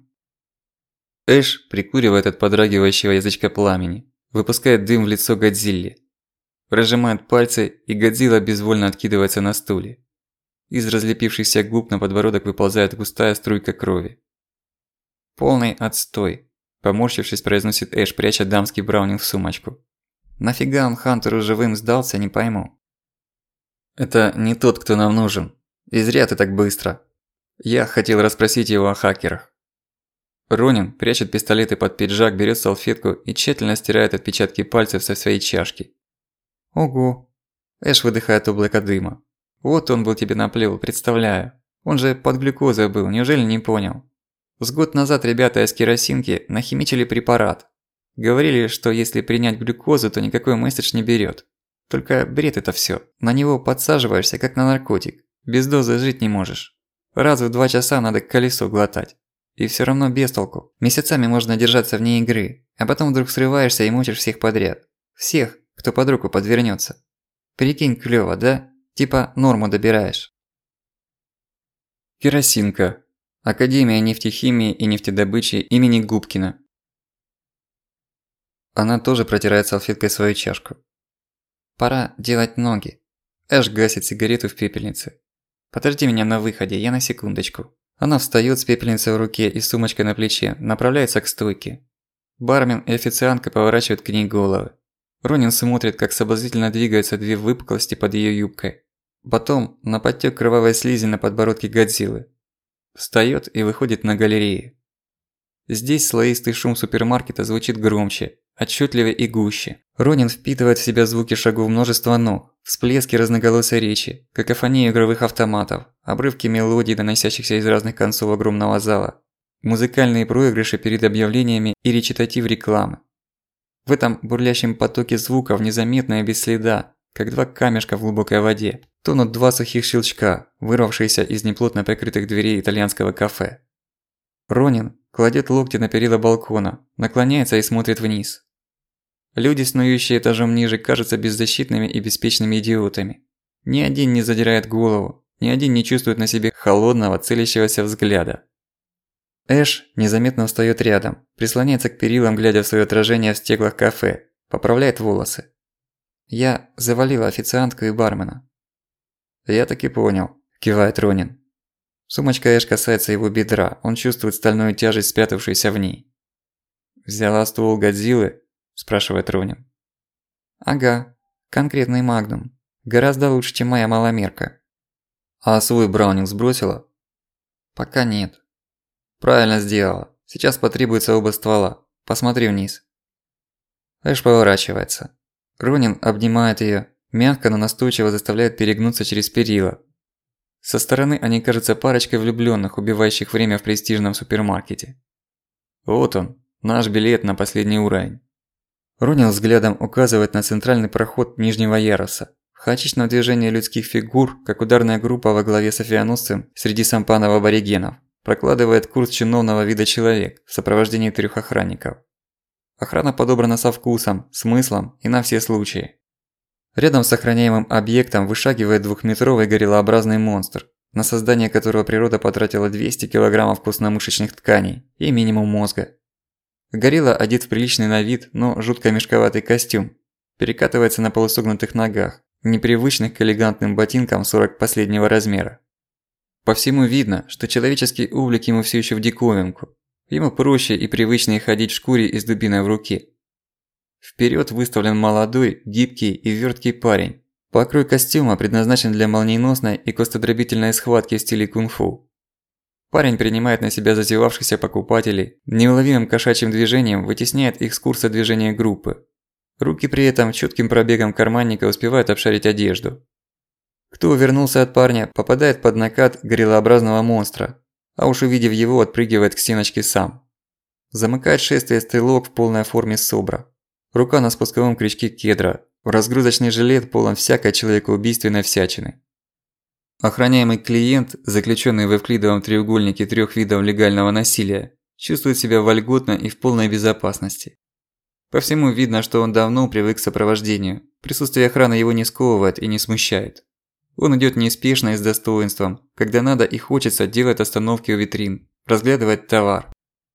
Эш прикуривает от подрагивающего язычка пламени, выпускает дым в лицо Годзилле. Разжимает пальцы, и Годзилла безвольно откидывается на стуле. Из разлепившихся губ на подбородок выползает густая струйка крови. «Полный отстой», – поморщившись, произносит Эш, пряча дамский браунинг в сумочку. «Нафига он Хантеру живым сдался, не пойму». «Это не тот, кто нам нужен. И зря ты так быстро. Я хотел расспросить его о хакерах». Ронин прячет пистолеты под пиджак, берет салфетку и тщательно стирает отпечатки пальцев со своей чашки. «Ого!» Эш выдыхает облако дыма. «Вот он был тебе наплел, представляю. Он же под глюкозой был, неужели не понял? С год назад ребята из керосинки нахимичили препарат. Говорили, что если принять глюкозу, то никакой месседж не берет. Только бред это всё. На него подсаживаешься, как на наркотик. Без дозы жить не можешь. Раз в два часа надо колесо глотать. И всё равно без толку. Месяцами можно держаться вне игры, а потом вдруг срываешься и мучишь всех подряд. Всех, кто под руку подвернётся. Прикинь, клёво, да? Типа норму добираешь». Керосинка. Академия нефтехимии и нефтедобычи имени Губкина. Она тоже протирает салфеткой свою чашку. «Пора делать ноги». Эш гасит сигарету в пепельнице. «Подожди меня на выходе, я на секундочку». Она встаёт с пепельницей в руке и сумочкой на плече, направляется к стойке. Бармен и официантка поворачивают к ней головы. Ронин смотрит, как соблазнительно двигаются две выпуклости под её юбкой. Потом на подтёк кровавой слизи на подбородке Годзиллы. Встаёт и выходит на галерею. Здесь слоистый шум супермаркета звучит громче, отчётливее и гуще. Ронин впитывает в себя звуки шагов множества ног, всплески разноголосой речи, какофонию игровых автоматов, обрывки мелодий, доносящихся из разных концов огромного зала, музыкальные проигрыши перед объявлениями и речитатив рекламы. В этом бурлящем потоке звуков незаметно и без следа, как два камешка в глубокой воде, тонут два сухих щелчка, вырвавшиеся из неплотно прикрытых дверей итальянского кафе. Ронин кладет локти на перила балкона, наклоняется и смотрит вниз. Люди, снующие этажом ниже, кажутся беззащитными и беспечными идиотами. Ни один не задирает голову, ни один не чувствует на себе холодного, целящегося взгляда. Эш незаметно встаёт рядом, прислоняется к перилам, глядя в своё отражение в стеклах кафе, поправляет волосы. «Я завалила официантку и бармена». «Я так и понял», – кивает Ронин. Сумочка Эш касается его бедра, он чувствует стальную тяжесть, спрятавшуюся в ней. «Взяла ствол Годзиллы?» – спрашивает Ронин. «Ага, конкретный магнум. Гораздо лучше, чем моя маломерка». «А свой браунинг сбросила?» «Пока нет». «Правильно сделала. Сейчас потребуется оба ствола. Посмотри вниз». Эш поворачивается. Ронин обнимает её, мягко, но настойчиво заставляет перегнуться через перила. Со стороны они кажутся парочкой влюблённых, убивающих время в престижном супермаркете. Вот он, наш билет на последний уровень. Ронин взглядом указывает на центральный проход нижнего яруса. В хаотичном движении людских фигур, как ударная группа во главе с авианосцем среди сампанов аборигенов, прокладывает курс чиновного вида человек в сопровождении трёх охранников. Охрана подобрана со вкусом, смыслом и на все случаи. Рядом с охраняемым объектом вышагивает двухметровый гориллообразный монстр, на создание которого природа потратила двести килограммов костно-мышечных тканей и минимум мозга. Горилла одет в приличный на вид, но жутко мешковатый костюм, перекатывается на полусогнутых ногах, непривычных к элегантным ботинкам сорок последнего размера. По всему видно, что человеческий облик ему всё ещё в диковинку. Ему проще и привычнее ходить в шкуре и с дубиной в руке. Вперёд выставлен молодой, гибкий и вёрткий парень. Покрой костюма предназначен для молниеносной и костодробительной схватки в стиле кунг-фу. Парень принимает на себя зазевавшихся покупателей, неуловимым кошачьим движением вытесняет их с курса движения группы. Руки при этом чётким пробегом карманника успевают обшарить одежду. Кто увернулся от парня, попадает под накат гориллообразного монстра, а уж увидев его, отпрыгивает к стеночке сам. Замыкает шествие стрелок в полной форме СОБРа. Рука на спусковом крючке кедра, в разгрузочный жилет полон всякой человекоубийственной всячины. Охраняемый клиент, заключённый в эвклидовом треугольнике трёх видов легального насилия, чувствует себя вольготно и в полной безопасности. По всему видно, что он давно привык к сопровождению, присутствие охраны его не сковывает и не смущает. Он идёт неспешно и с достоинством, когда надо и хочется делать остановки у витрин, разглядывать товар.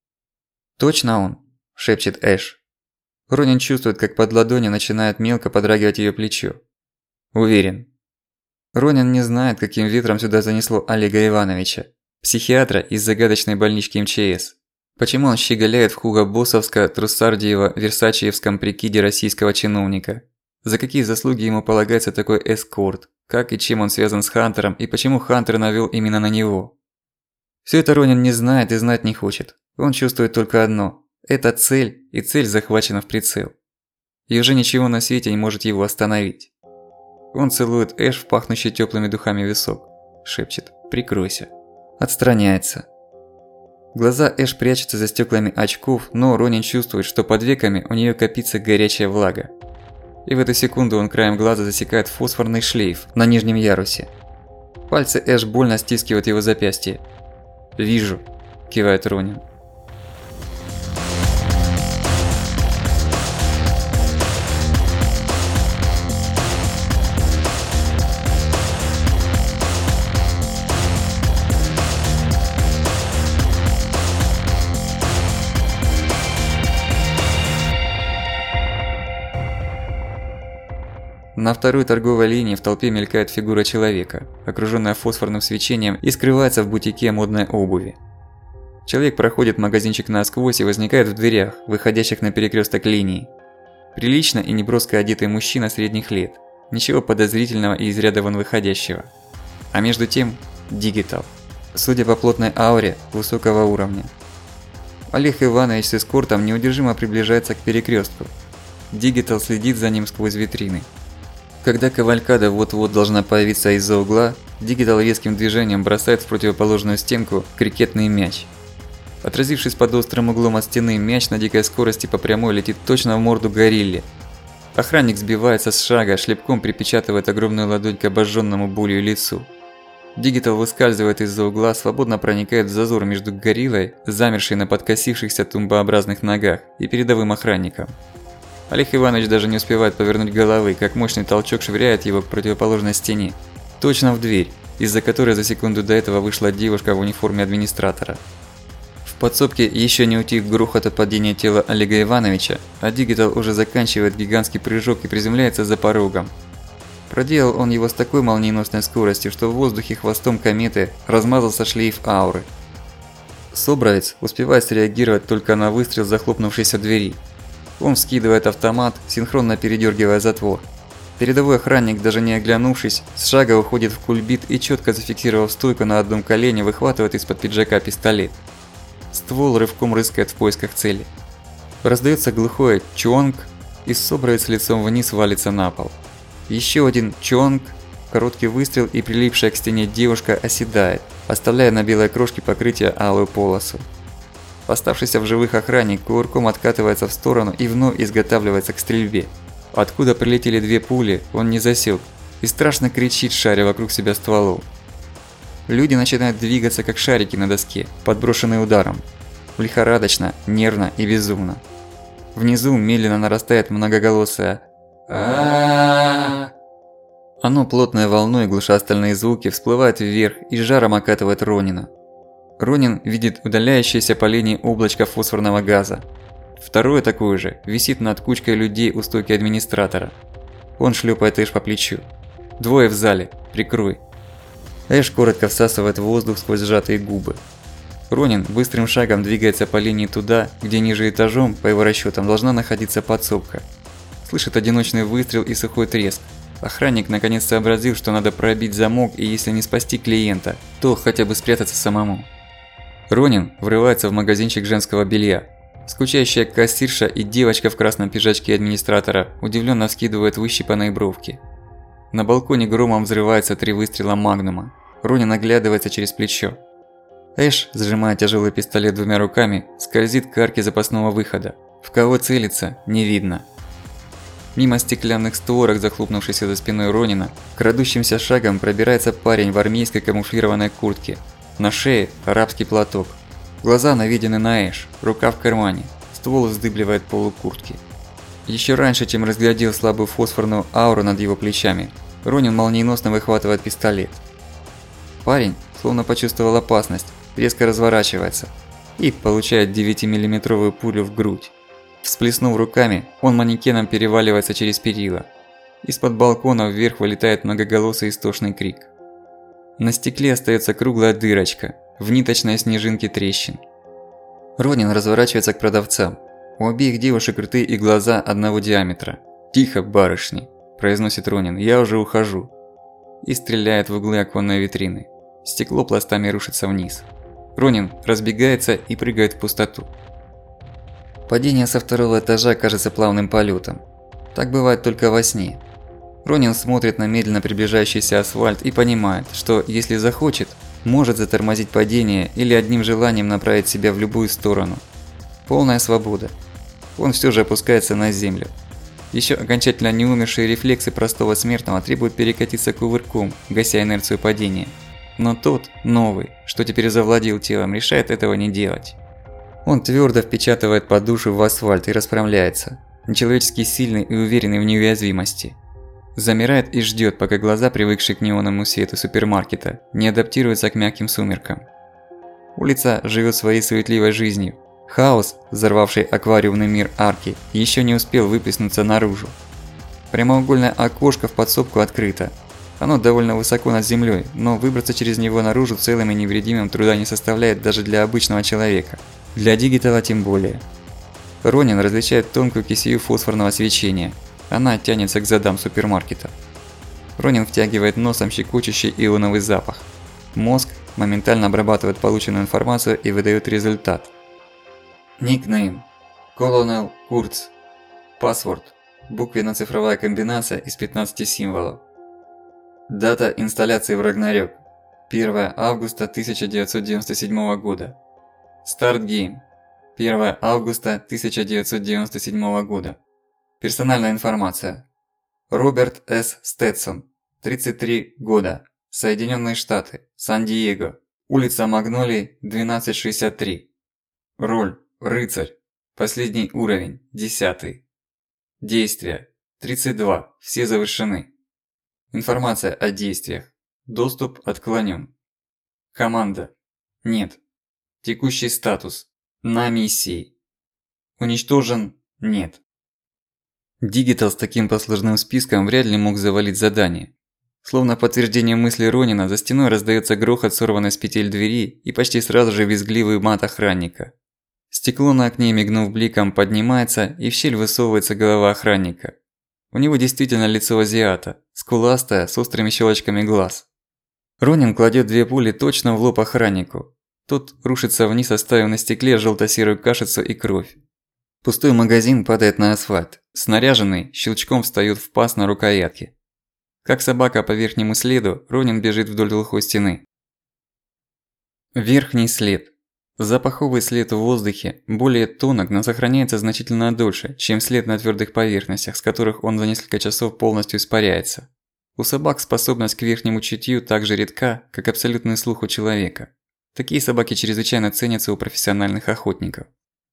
«Точно он?» – шепчет Эш. Ронин чувствует, как под ладонью начинает мелко подрагивать её плечо. Уверен. Ронин не знает, каким ветром сюда занесло Олега Ивановича, психиатра из загадочной больнички эм че эс. Почему он щеголяет в Хуго-Боссовско-Труссардиево-Версачиевском прикиде российского чиновника? За какие заслуги ему полагается такой эскорт? Как и чем он связан с Хантером и почему Хантер навёл именно на него? Всё это Ронин не знает и знать не хочет. Он чувствует только одно – это цель, и цель захвачена в прицел. И уже ничего на свете не может его остановить. Он целует Эш в пахнущий тёплыми духами висок. Шепчет: «Прикройся». Отстраняется. Глаза Эш прячутся за стёклами очков, но Ронин чувствует, что под веками у неё копится горячая влага. И в эту секунду он краем глаза засекает фосфорный шлейф на нижнем ярусе. Пальцы Эш больно стискивают его запястье. «Вижу», – кивает Ронин. На второй торговой линии в толпе мелькает фигура человека, окружённая фосфорным свечением, и скрывается в бутике модной обуви. Человек проходит магазинчик насквозь и возникает в дверях, выходящих на перекрёсток линий. Прилично и неброско одетый мужчина средних лет, ничего подозрительного и из ряда вон выходящего. А между тем – Дигитал, судя по плотной ауре, высокого уровня. Олег Иванович с эскортом неудержимо приближается к перекрёстку. Дигитал следит за ним сквозь витрины. Когда кавалькада вот-вот должна появиться из-за угла, Дигитал резким движением бросает в противоположную стенку крикетный мяч. Отразившись под острым углом от стены, мяч на дикой скорости по прямой летит точно в морду горилле. Охранник сбивается с шага, шлепком припечатывает огромную ладонь к обожжённому болью лицу. Дигитал выскальзывает из-за угла, свободно проникает в зазор между гориллой, замершей на подкосившихся тумбообразных ногах, и передовым охранником. Олег Иванович даже не успевает повернуть головы, как мощный толчок швыряет его к противоположной стене. Точно в дверь, из-за которой за секунду до этого вышла девушка в униформе администратора. В подсобке ещё не утих грохот от падения тела Олега Ивановича, а Дигитал уже заканчивает гигантский прыжок и приземляется за порогом. Проделал он его с такой молниеносной скоростью, что в воздухе хвостом кометы размазался шлейф ауры. Собравец успевает среагировать только на выстрел захлопнувшейся двери. Он вскидывает автомат, синхронно передёргивая затвор. Передовой охранник, даже не оглянувшись, с шага уходит в кульбит и, чётко зафиксировав стойку на одном колене, выхватывает из-под пиджака пистолет. Ствол рывком рыскает в поисках цели. Раздаётся глухое «чонг», и собравец лицом вниз валится на пол. Ещё один «чонг», короткий выстрел, и прилипшая к стене девушка оседает, оставляя на белой крошке покрытия алую полосу. Оставшийся в живых охранник кувырком откатывается в сторону и вновь изготавливается к стрельбе. Откуда прилетели две пули, он не засек и страшно кричит, шаря вокруг себя стволов. Люди начинают двигаться как шарики на доске, подброшенные ударом. Лихорадочно, нервно и безумно. Внизу медленно нарастает многоголосое «А-а-а-а». Оно плотной волной, глуша остальные звуки, всплывает вверх и жаром окатывает Ронина. Ронин видит удаляющееся по линии облачко фосфорного газа. Второе такое же висит над кучкой людей у стойки администратора. Он шлепает Эш по плечу. «Двое в зале, прикрой». Эш коротко всасывает воздух сквозь сжатые губы. Ронин быстрым шагом двигается по линии туда, где ниже этажом, по его расчетам, должна находиться подсобка. Слышит одиночный выстрел и сухой треск. Охранник наконец сообразил, что надо пробить замок, и если не спасти клиента, то хотя бы спрятаться самому. Ронин врывается в магазинчик женского белья. Скучающая кассирша и девочка в красном пиджачке администратора удивленно вскидывают выщипанные бровки. На балконе громом взрывается три выстрела магнума. Ронин оглядывается через плечо. Эш, сжимая тяжелый пистолет двумя руками, скользит к арке запасного выхода. В кого целится, не видно. Мимо стеклянных створок, захлопнувшихся за спиной Ронина, крадущимся шагом пробирается парень в армейской камуфлированной куртке. На шее арабский платок. Глаза наведены на Эш, рука в кармане, ствол вздыбливает полу куртки. Еще раньше, чем разглядел слабую фосфорную ауру над его плечами, Ронин молниеносно выхватывает пистолет. Парень, словно почувствовал опасность, резко разворачивается и получает девятимиллиметровую пулю в грудь. Всплеснув руками, он манекеном переваливается через перила. Из-под балкона вверх вылетает многоголосый истошный крик. На стекле остается круглая дырочка, в ниточной снежинке трещин. Ронин разворачивается к продавцам. У обеих девушек рты и глаза одного диаметра. «Тихо, барышни!» – произносит Ронин. «Я уже ухожу!» И стреляет в углы оконной витрины. Стекло пластами рушится вниз. Ронин разбегается и прыгает в пустоту. Падение со второго этажа кажется плавным полетом. Так бывает только во сне. Ронин смотрит на медленно приближающийся асфальт и понимает, что, если захочет, может затормозить падение или одним желанием направить себя в любую сторону. Полная свобода. Он все же опускается на землю. Еще окончательно не умершие рефлексы простого смертного требуют перекатиться кувырком, гася инерцию падения. Но тот, новый, что теперь завладел телом, решает этого не делать. Он твердо впечатывает подушку в асфальт и расправляется, нечеловечески сильный и уверенный в неуязвимости. Замирает и ждет, пока глаза, привыкшие к неоновому свету супермаркета, не адаптируются к мягким сумеркам. Улица живет своей суетливой жизнью. Хаос, взорвавший аквариумный мир арки, еще не успел выплеснуться наружу. Прямоугольное окошко в подсобку открыто. Оно довольно высоко над землей, но выбраться через него наружу целым и невредимым труда не составляет даже для обычного человека. Для Дигитала тем более. Ронин различает тонкую кисею фосфорного свечения. Она тянется к задам супермаркета. Ронин втягивает носом щекочущий ионовый запах. Мозг моментально обрабатывает полученную информацию и выдает результат. Никнейм. Колонел Курц. Паспорт. Буквенно-цифровая комбинация из пятнадцати символов. Дата инсталляции в Рагнарёк. первое августа тысяча девятьсот девяносто седьмого года. Старт гейм. первое августа тысяча девятьсот девяносто седьмого года. Персональная информация. Роберт С. Стэтсон, тридцать три года. Соединенные Штаты. Сан-Диего. Улица Магнолий, двенадцать шестьдесят три. Роль. Рыцарь. Последний уровень. десятый. Действия. тридцать два. Все завершены. Информация о действиях. Доступ отклонен. Команда. Нет. Текущий статус. На миссии. Уничтожен. Нет. Дигитал с таким послужным списком вряд ли мог завалить задание. Словно подтверждение мысли Ронина, за стеной раздаётся грохот сорванной с петель двери и почти сразу же визгливый мат охранника. Стекло на окне, мигнув бликом, поднимается, и в щель высовывается голова охранника. У него действительно лицо азиата, скуластое, с острыми щелочками глаз. Ронин кладет две пули точно в лоб охраннику. Тот рушится вниз, оставив на стекле желто-серую кашицу и кровь. Пустой магазин падает на асфальт. Снаряженный щелчком встаёт в паз на рукоятке. Как собака по верхнему следу, Ронин бежит вдоль глухой стены. Верхний след. Запаховый след в воздухе более тонок, но сохраняется значительно дольше, чем след на твёрдых поверхностях, с которых он за несколько часов полностью испаряется. У собак способность к верхнему чутью так же редка, как абсолютный слух у человека. Такие собаки чрезвычайно ценятся у профессиональных охотников.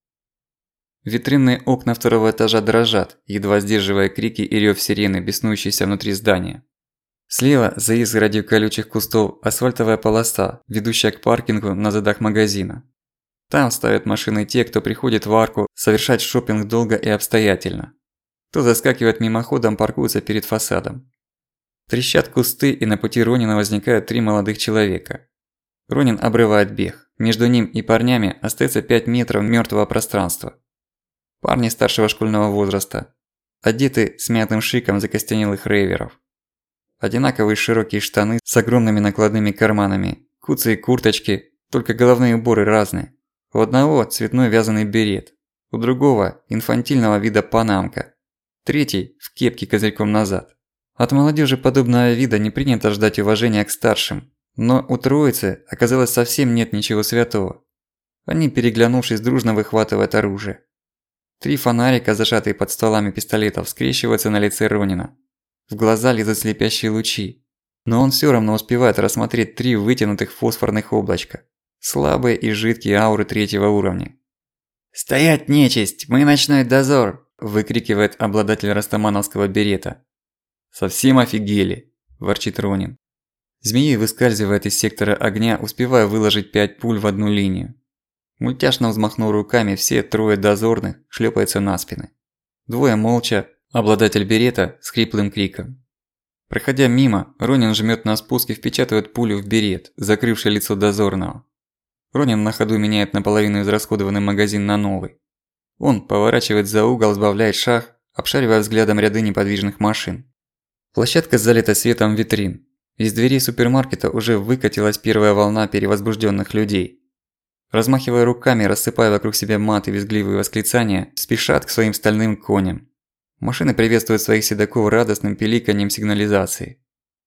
Витринные окна второго этажа дрожат, едва сдерживая крики и рёв сирены, беснующейся внутри здания. Слева, за изгородью колючих кустов, асфальтовая полоса, ведущая к паркингу на задах магазина. Там ставят машины те, кто приходит в арку совершать шопинг долго и обстоятельно. Кто заскакивает мимоходом, паркуется перед фасадом. Трещат кусты, и на пути Ронина возникают три молодых человека. Ронин обрывает бег. Между ним и парнями остается пять метров мёртвого пространства. Парни старшего школьного возраста, одеты с мятым шиком закостенелых рейверов. Одинаковые широкие штаны с огромными накладными карманами, куцые курточки, только головные уборы разные. У одного цветной вязаный берет, у другого инфантильного вида панамка, третий в кепке козырьком назад. От молодежи подобного вида не принято ждать уважения к старшим, но у троицы оказалось совсем нет ничего святого. Они, переглянувшись, дружно выхватывают оружие. Три фонарика, зажатые под стволами пистолетов, скрещиваются на лице Ронина. В глаза лезут слепящие лучи. Но он всё равно успевает рассмотреть три вытянутых фосфорных облачка. Слабые и жидкие ауры третьего уровня. «Стоять, нечисть! Мы ночной дозор!» – выкрикивает обладатель растамановского берета. «Совсем офигели!» – ворчит Ронин. Змеей выскальзывает из сектора огня, успевая выложить пять пуль в одну линию. Мультяшно взмахнув руками, все трое дозорных шлёпаются на спины. Двое молча, обладатель берета с хриплым криком. Проходя мимо, Ронин жмёт на спуск и впечатывает пулю в берет, закрывший лицо дозорного. Ронин на ходу меняет наполовину израсходованный магазин на новый. Он поворачивает за угол, сбавляет шаг, обшаривая взглядом ряды неподвижных машин. Площадка залита светом витрин. Из дверей супермаркета уже выкатилась первая волна перевозбужденных людей. Размахивая руками, рассыпая вокруг себя мат и визгливые восклицания, спешат к своим стальным коням. Машины приветствуют своих седаков радостным пиликаньем сигнализации.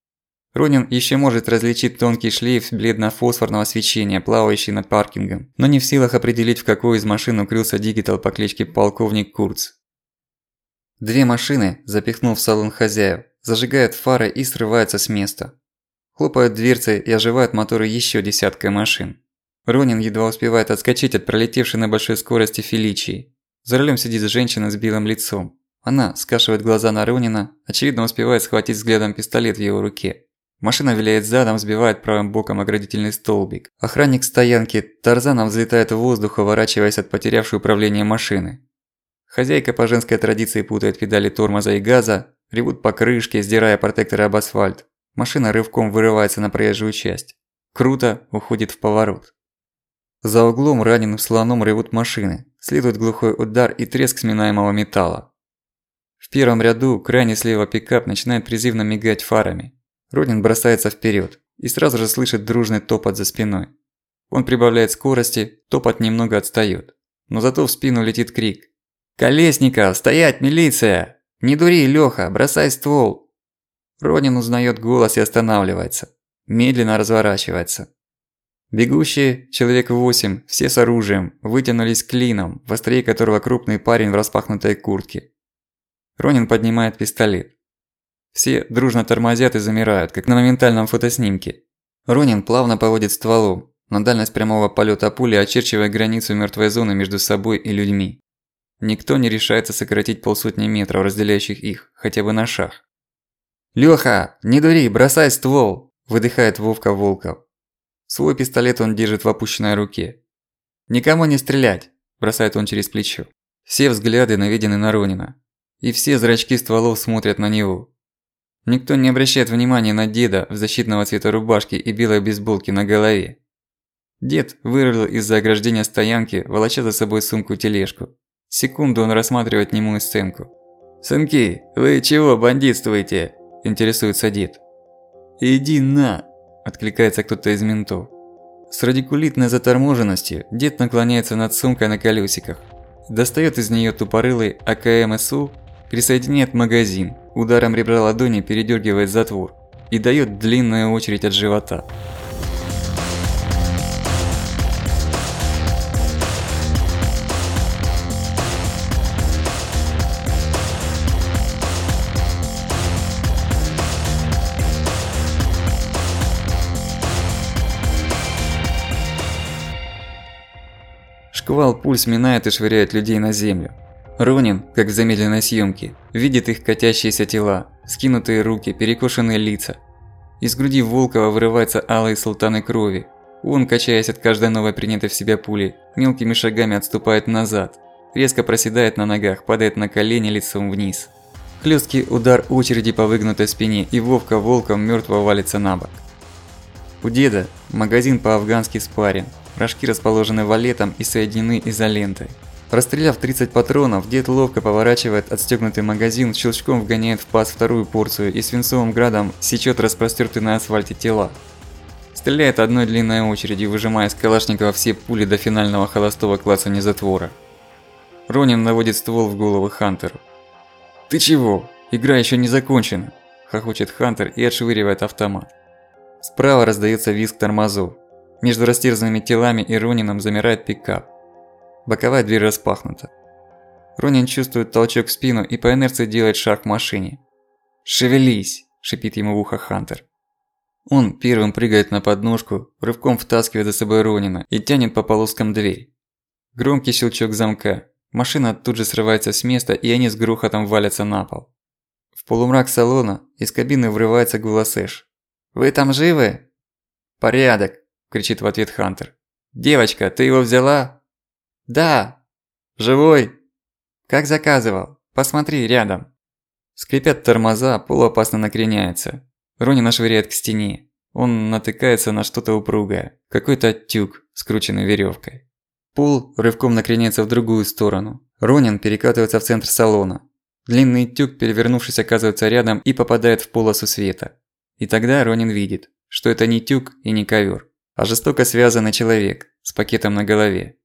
Ронин ещё может различить тонкий шлейф бледно-фосфорного свечения, плавающий над паркингом, но не в силах определить, в какой из машин укрылся дигитал по кличке полковник Курц. Две машины, запихнув в салон хозяев, зажигают фары и срываются с места. Хлопают дверцы и оживают моторы ещё десятка машин. Ронин едва успевает отскочить от пролетевшей на большой скорости Феличии. За рулем сидит женщина с белым лицом. Она скашивает глаза на Ронина, очевидно успевает схватить взглядом пистолет в его руке. Машина виляет задом, сбивает правым боком оградительный столбик. Охранник стоянки тарзаном взлетает в воздух, уворачиваясь от потерявшей управление машины. Хозяйка по женской традиции путает педали тормоза и газа, ревут покрышки, сдирая протекторы об асфальт. Машина рывком вырывается на проезжую часть. Круто уходит в поворот. За углом раненым слоном ревут машины, следует глухой удар и треск сминаемого металла. В первом ряду крайне слева пикап начинает призывно мигать фарами. Ронин бросается вперед и сразу же слышит дружный топот за спиной. Он прибавляет скорости, топот немного отстаёт. Но зато в спину летит крик. «Колесников! Стоять, милиция! Не дури, Лёха, бросай ствол!» Ронин узнает голос и останавливается. Медленно разворачивается. Бегущие, человек восемь, все с оружием, вытянулись клином, в острие которого крупный парень в распахнутой куртке. Ронин поднимает пистолет. Все дружно тормозят и замирают, как на моментальном фотоснимке. Ронин плавно поводит стволом, на дальность прямого полёта пули очерчивая границу мёртвой зоны между собой и людьми. Никто не решается сократить полсотни метров, разделяющих их, хотя бы на шаг. «Лёха, не дури, бросай ствол!» – выдыхает Вовка Волков. Свой пистолет он держит в опущенной руке. «Никому не стрелять!» – бросает он через плечо. Все взгляды наведены на Ронина. И все зрачки стволов смотрят на него. Никто не обращает внимания на деда в защитного цвета рубашке и белой бейсболке на голове. Дед вырвал из-за ограждения стоянки, волоча за собой сумку-тележку. Секунду он рассматривает немую сценку. «Сынки, вы чего бандитствуете?» – интересуется дед. «Иди на!» – откликается кто-то из ментов. С радикулитной заторможенностью дед наклоняется над сумкой на колёсиках. Достаёт из неё тупорылый АКМ СУ присоединяет магазин, ударом ребра ладони передёргивает затвор и даёт длинную очередь от живота. Шквал пуль сминает и швыряет людей на землю. Ронин, как в замедленной съемке, видит их катящиеся тела, скинутые руки, перекошенные лица. Из груди Волкова вырываются алые султаны крови. Он, качаясь от каждой новой принятой в себя пули, мелкими шагами отступает назад, резко проседает на ногах, падает на колени лицом вниз. Хлёсткий удар очереди по выгнутой спине, и Вовка волком мёртво валится на бок. У деда магазин по-афгански спарен. Рожки расположены валетом и соединены изолентой. Расстреляв тридцать патронов, дед ловко поворачивает отстёгнутый магазин, щелчком вгоняет в паз вторую порцию и свинцовым градом сечёт распростёртые на асфальте тела. Стреляет одной длинной очередью, выжимая из калашникова все пули до финального холостого клацанья затвора. Ронин наводит ствол в голову Хантеру. «Ты чего? Игра ещё не закончена!» – хохочет Хантер и отшвыривает автомат. Справа раздаётся визг тормозов. Между растерзанными телами и Ронином замирает пикап. Боковая дверь распахнута. Ронин чувствует толчок в спину и по инерции делает шаг к машине. «Шевелись!» – шипит ему в ухо Хантер. Он первым прыгает на подножку, рывком втаскивает за собой Ронина и тянет по полоскам дверь. Громкий щелчок замка. Машина тут же срывается с места, и они с грохотом валятся на пол. В полумрак салона из кабины врывается голос Эш. «Вы там живы?» «Порядок!» – кричит в ответ Хантер. «Девочка, ты его взяла?» «Да!» «Живой?» «Как заказывал. Посмотри рядом». Скрипят тормоза, пол опасно накреняется. Ронина швыряет к стене. Он натыкается на что-то упругое. Какой-то тюк, скрученный верёвкой. Пол рывком накреняется в другую сторону. Ронин перекатывается в центр салона. Длинный тюк, перевернувшись, оказывается рядом и попадает в полосу света. И тогда Ронин видит, что это не тюк и не ковёр, а жестоко связанный человек с пакетом на голове.